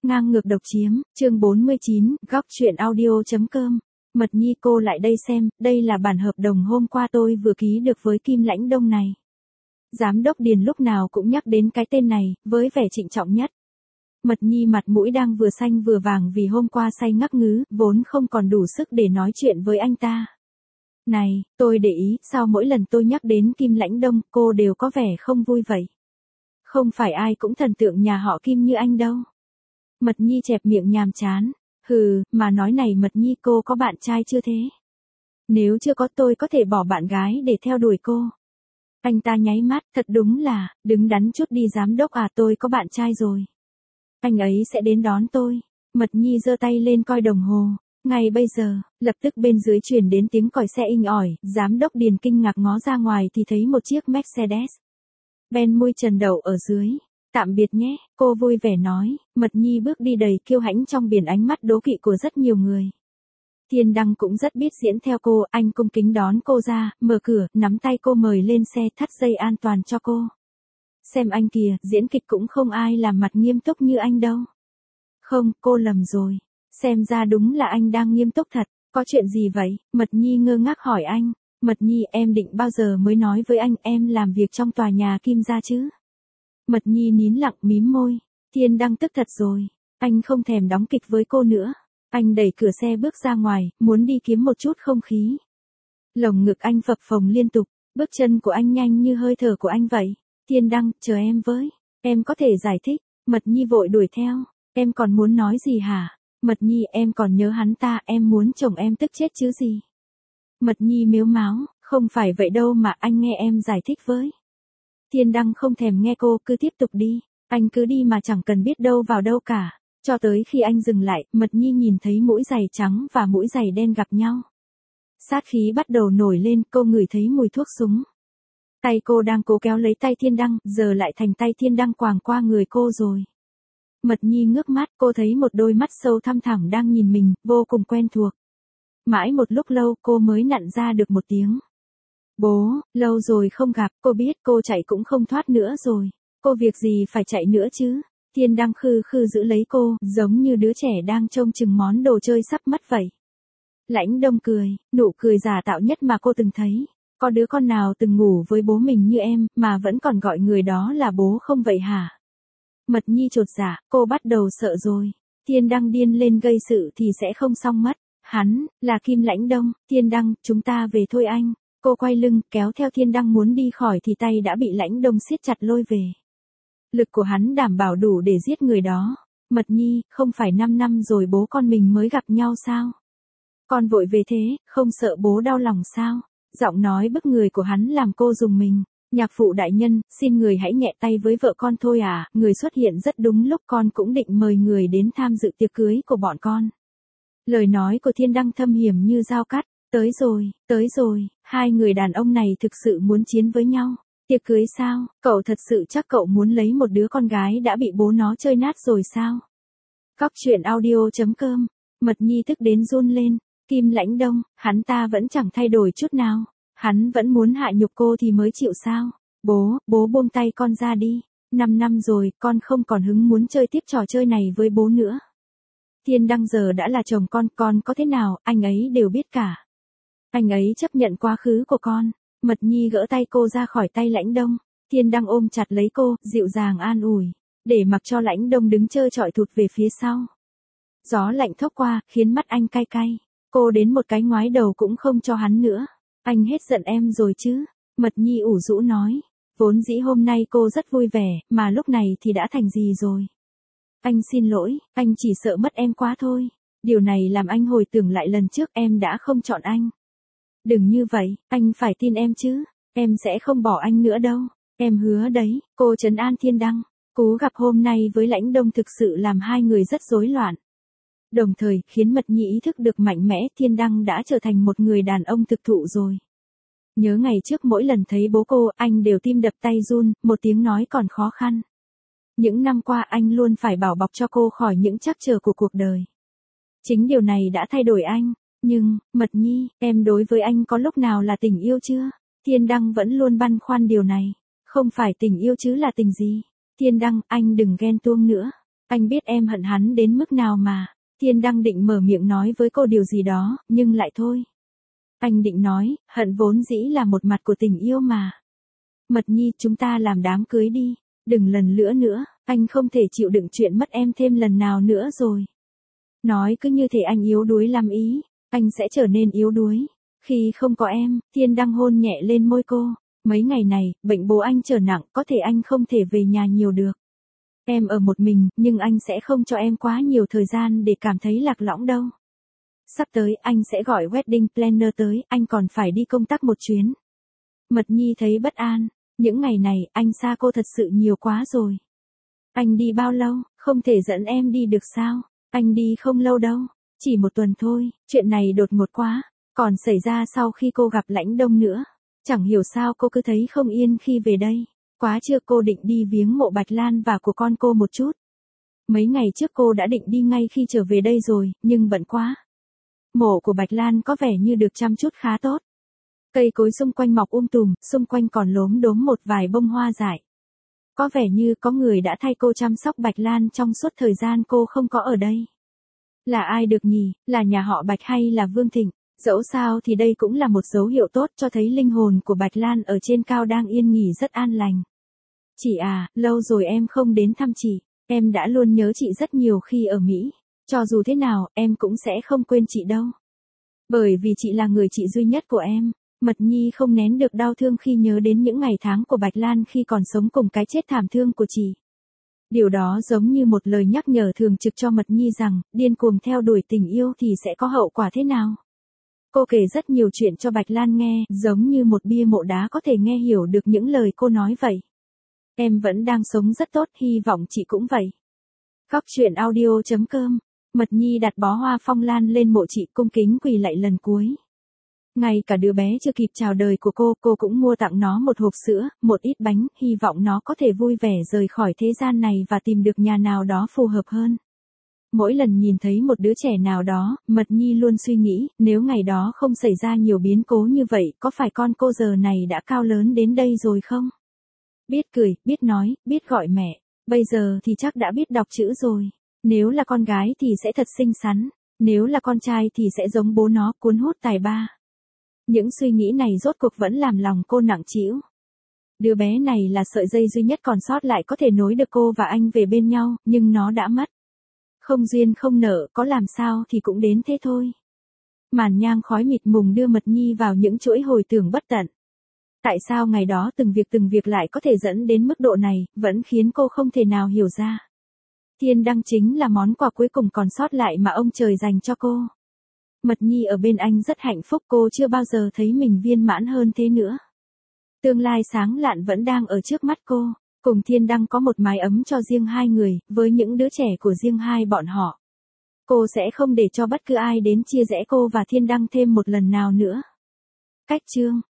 Ngang ngược độc chiếm, chương 49, góc truyện audio.com. Mật Nhi cô lại đây xem, đây là bản hợp đồng hôm qua tôi vừa ký được với Kim Lãnh Đông này. Giám đốc Điền lúc nào cũng nhắc đến cái tên này, với vẻ trịnh trọng nhất. Mật Nhi mặt mũi đang vừa xanh vừa vàng vì hôm qua say ngắc ngứ, vốn không còn đủ sức để nói chuyện với anh ta. Này, tôi để ý, sao mỗi lần tôi nhắc đến Kim Lãnh Đông, cô đều có vẻ không vui vậy? Không phải ai cũng thần tượng nhà họ Kim như anh đâu. Mật Nhi chẹp miệng nhàm chán. Hừ, mà nói này Mật Nhi cô có bạn trai chưa thế? Nếu chưa có tôi có thể bỏ bạn gái để theo đuổi cô. Anh ta nháy mắt, thật đúng là, đứng đắn chút đi giám đốc à, tôi có bạn trai rồi. Anh ấy sẽ đến đón tôi. Mật Nhi giơ tay lên coi đồng hồ. Ngay bây giờ, lập tức bên dưới truyền đến tiếng còi xe inh ỏi, giám đốc Điền kinh ngạc ngó ra ngoài thì thấy một chiếc Mercedes Benz mui trần đậu ở dưới. Tạm biệt nhé, cô vui vẻ nói. Mật Nhi bước đi đầy kiêu hãnh trong biển ánh mắt đố kỵ của rất nhiều người. Thiên Đăng cũng rất biết diễn theo cô, anh cung kính đón cô ra, mở cửa, nắm tay cô mời lên xe, thắt dây an toàn cho cô. Xem anh kìa, diễn kịch cũng không ai làm mặt nghiêm túc như anh đâu. Không, cô lầm rồi. Xem ra đúng là anh đang nghiêm túc thật. Có chuyện gì vậy? Mật Nhi ngơ ngác hỏi anh. Mật Nhi, em định bao giờ mới nói với anh em làm việc trong tòa nhà Kim gia chứ? Mật Nhi nín lặng mím môi. Thiên Đăng tức thật rồi. Anh không thèm đóng kịch với cô nữa. Anh đẩy cửa xe bước ra ngoài, muốn đi kiếm một chút không khí. Lồng ngực anh phập phồng liên tục, bước chân của anh nhanh như hơi thở của anh vậy. Thiên Đăng, chờ em với. Em có thể giải thích. Mật Nhi vội đuổi theo. Em còn muốn nói gì hả? Mật Nhi, em còn nhớ hắn ta, em muốn chồng em tức chết chứ gì. Mật Nhi mếu máo, không phải vậy đâu mà anh nghe em giải thích với. Thiên Đăng không thèm nghe cô, cứ tiếp tục đi. Anh cứ đi mà chẳng cần biết đâu vào đâu cả. Cho tới khi anh dừng lại, Mật Nhi nhìn thấy mũi giày trắng và mũi giày đen gặp nhau. Sát khí bắt đầu nổi lên, cô ngửi thấy mùi thuốc súng. Tay cô đang cố kéo lấy tay Thiên Đăng, giờ lại thành tay Thiên Đăng quàng qua người cô rồi. Mật Nhi ngước mắt, cô thấy một đôi mắt sâu thăm thẳm đang nhìn mình, vô cùng quen thuộc. Mãi một lúc lâu cô mới nặn ra được một tiếng. Bố, lâu rồi không gặp, cô biết cô chạy cũng không thoát nữa rồi. Cô việc gì phải chạy nữa chứ? Thiên Đăng khư khư giữ lấy cô, giống như đứa trẻ đang trông chừng món đồ chơi sắp mất vậy. Lãnh Đông cười, nụ cười giả tạo nhất mà cô từng thấy. Có đứa con nào từng ngủ với bố mình như em, mà vẫn còn gọi người đó là bố không vậy hả? Mật Nhi chột dạ, cô bắt đầu sợ rồi. Thiên Đăng điên lên gây sự thì sẽ không xong mất. Hắn, là Kim Lãnh Đông. Thiên Đăng, chúng ta về thôi anh. Cô quay lưng, kéo theo Thiên Đăng muốn đi khỏi thì tay đã bị Lãnh Đông siết chặt lôi về. Lực của hắn đảm bảo đủ để giết người đó. Mật Nhi, không phải 5 năm rồi bố con mình mới gặp nhau sao? Con vội về thế, không sợ bố đau lòng sao? Giọng nói bức người của hắn làm cô rùng mình. Nhạc phụ đại nhân, xin người hãy nhẹ tay với vợ con thôi à, người xuất hiện rất đúng lúc, con cũng định mời người đến tham dự tiệc cưới của bọn con. Lời nói của Thiên Đăng thâm hiểm như dao cắt. Tới rồi, hai người đàn ông này thực sự muốn chiến với nhau. Tiệc cưới sao, cậu thật sự chắc cậu muốn lấy một đứa con gái đã bị bố nó chơi nát rồi sao? Góc truyện audio.com. Mật Nhi tức đến run lên. Kim Lãnh Đông, hắn ta vẫn chẳng thay đổi chút nào. Hắn vẫn muốn hạ nhục cô thì mới chịu sao? Bố buông tay con ra đi. 5 năm rồi, con không còn hứng muốn chơi tiếp trò chơi này với bố nữa. Thiên Đăng giờ đã là chồng con có thế nào, anh ấy đều biết cả. Anh ấy chấp nhận quá khứ của con. Mật Nhi gỡ tay cô ra khỏi tay Lãnh Đông. Thiên Đăng ôm chặt lấy cô, dịu dàng an ủi. Để mặc cho Lãnh Đông đứng trơ trọi thụt về phía sau. Gió lạnh thốc qua, khiến mắt anh cay cay. Cô đến một cái ngoái đầu cũng không cho hắn nữa. Anh hết giận em rồi chứ? Mật Nhi ủ rũ nói. Vốn dĩ hôm nay cô rất vui vẻ, mà lúc này thì đã thành gì rồi? Anh xin lỗi, anh chỉ sợ mất em quá thôi. Điều này làm anh hồi tưởng lại lần trước em đã không chọn anh. Đừng như vậy, anh phải tin em chứ. Em sẽ không bỏ anh nữa đâu. Em hứa đấy, cô trấn an Thiên Đăng. Cú gặp hôm nay với Lãnh Đông thực sự làm hai người rất rối loạn. Đồng thời, khiến Mật Nhi ý thức được mạnh mẽ Thiên Đăng đã trở thành một người đàn ông thực thụ rồi. Nhớ ngày trước mỗi lần thấy bố cô, anh đều tim đập tay run, một tiếng nói còn khó khăn. Những năm qua anh luôn phải bảo bọc cho cô khỏi những trắc trở của cuộc đời. Chính điều này đã thay đổi anh. Nhưng, Mật Nhi, em đối với anh có lúc nào là tình yêu chưa? Thiên Đăng vẫn luôn băn khoăn điều này. Không phải tình yêu chứ là tình gì? Thiên Đăng, anh đừng ghen tuông nữa. Anh biết em hận hắn đến mức nào mà. Thiên Đăng định mở miệng nói với cô điều gì đó, nhưng lại thôi. Anh định nói, hận vốn dĩ là một mặt của tình yêu mà. Mật Nhi, chúng ta làm đám cưới đi. Đừng lần nữa, anh không thể chịu đựng chuyện mất em thêm lần nào nữa rồi. Nói cứ như thể anh yếu đuối lắm ý, anh sẽ trở nên yếu đuối. Khi không có em, Thiên Đăng hôn nhẹ lên môi cô. Mấy ngày này, bệnh bố anh trở nặng, có thể anh không thể về nhà nhiều được. Em ở một mình, nhưng anh sẽ không cho em quá nhiều thời gian để cảm thấy lạc lõng đâu. Sắp tới, anh sẽ gọi wedding planner tới, anh còn phải đi công tác một chuyến. Mật Nhi thấy bất an, những ngày này, anh xa cô thật sự nhiều quá rồi. Anh đi bao lâu, không thể dẫn em đi được sao? Anh đi không lâu đâu, chỉ một tuần thôi, chuyện này đột ngột quá, còn xảy ra sau khi cô gặp Lãnh Đông nữa. Chẳng hiểu sao cô cứ thấy không yên khi về đây. Quá trưa cô định đi viếng mộ Bạch Lan và của con cô một chút. Mấy ngày trước cô đã định đi ngay khi trở về đây rồi, nhưng bận quá. Mộ của Bạch Lan có vẻ như được chăm chút khá tốt. Cây cối xung quanh mọc tùm, xung quanh còn lốm đốm một vài bông hoa dại. Có vẻ như có người đã thay cô chăm sóc Bạch Lan trong suốt thời gian cô không có ở đây. Là ai được nhỉ, là nhà họ Bạch hay là Vương Thịnh? Dẫu sao thì đây cũng là một dấu hiệu tốt cho thấy linh hồn của Bạch Lan ở trên cao đang yên nghỉ rất an lành. Chị à, lâu rồi em không đến thăm chị, em đã luôn nhớ chị rất nhiều khi ở Mỹ. Cho dù thế nào, em cũng sẽ không quên chị đâu. Bởi vì chị là người chị duy nhất của em. Mật Nhi không nén được đau thương khi nhớ đến những ngày tháng của Bạch Lan khi còn sống cùng cái chết thảm thương của chị. Điều đó giống như một lời nhắc nhở thường trực cho Mật Nhi rằng, điên cuồng theo đuổi tình yêu thì sẽ có hậu quả thế nào. Cô kể rất nhiều chuyện cho Bạch Lan nghe, giống như một bia mộ đá có thể nghe hiểu được những lời cô nói vậy. Em vẫn đang sống rất tốt, hy vọng chị cũng vậy. Góc truyện audio.com. Mật Nhi đặt bó hoa phong lan lên mộ chị, cung kính quỳ lạy lần cuối. Ngay cả đứa bé chưa kịp chào đời của cô cũng mua tặng nó một hộp sữa, một ít bánh, hy vọng nó có thể vui vẻ rời khỏi thế gian này và tìm được nhà nào đó phù hợp hơn. Mỗi lần nhìn thấy một đứa trẻ nào đó, Mật Nhi luôn suy nghĩ, nếu ngày đó không xảy ra nhiều biến cố như vậy, có phải con cô giờ này đã cao lớn đến đây rồi không? Biết cười, biết nói, biết gọi mẹ, bây giờ thì chắc đã biết đọc chữ rồi. Nếu là con gái thì sẽ thật xinh xắn, nếu là con trai thì sẽ giống bố nó, cuốn hút tài ba. Những suy nghĩ này rốt cuộc vẫn làm lòng cô nặng trĩu. Đứa bé này là sợi dây duy nhất còn sót lại có thể nối được cô và anh về bên nhau, nhưng nó đã mất. Không duyên không nợ, có làm sao thì cũng đến thế thôi. Màn nhang khói mịt mùng đưa Mật Nhi vào những chuỗi hồi tưởng bất tận. Tại sao ngày đó từng việc lại có thể dẫn đến mức độ này, vẫn khiến cô không thể nào hiểu ra. Thiên Đăng chính là món quà cuối cùng còn sót lại mà ông trời dành cho cô. Mật Nhi ở bên anh rất hạnh phúc, cô chưa bao giờ thấy mình viên mãn hơn thế nữa. Tương lai sáng lạn vẫn đang ở trước mắt cô. Cùng Thiên Đăng có một mái ấm cho riêng hai người, với những đứa trẻ của riêng hai bọn họ. Cô sẽ không để cho bất cứ ai đến chia rẽ cô và Thiên Đăng thêm một lần nào nữa. Cách chương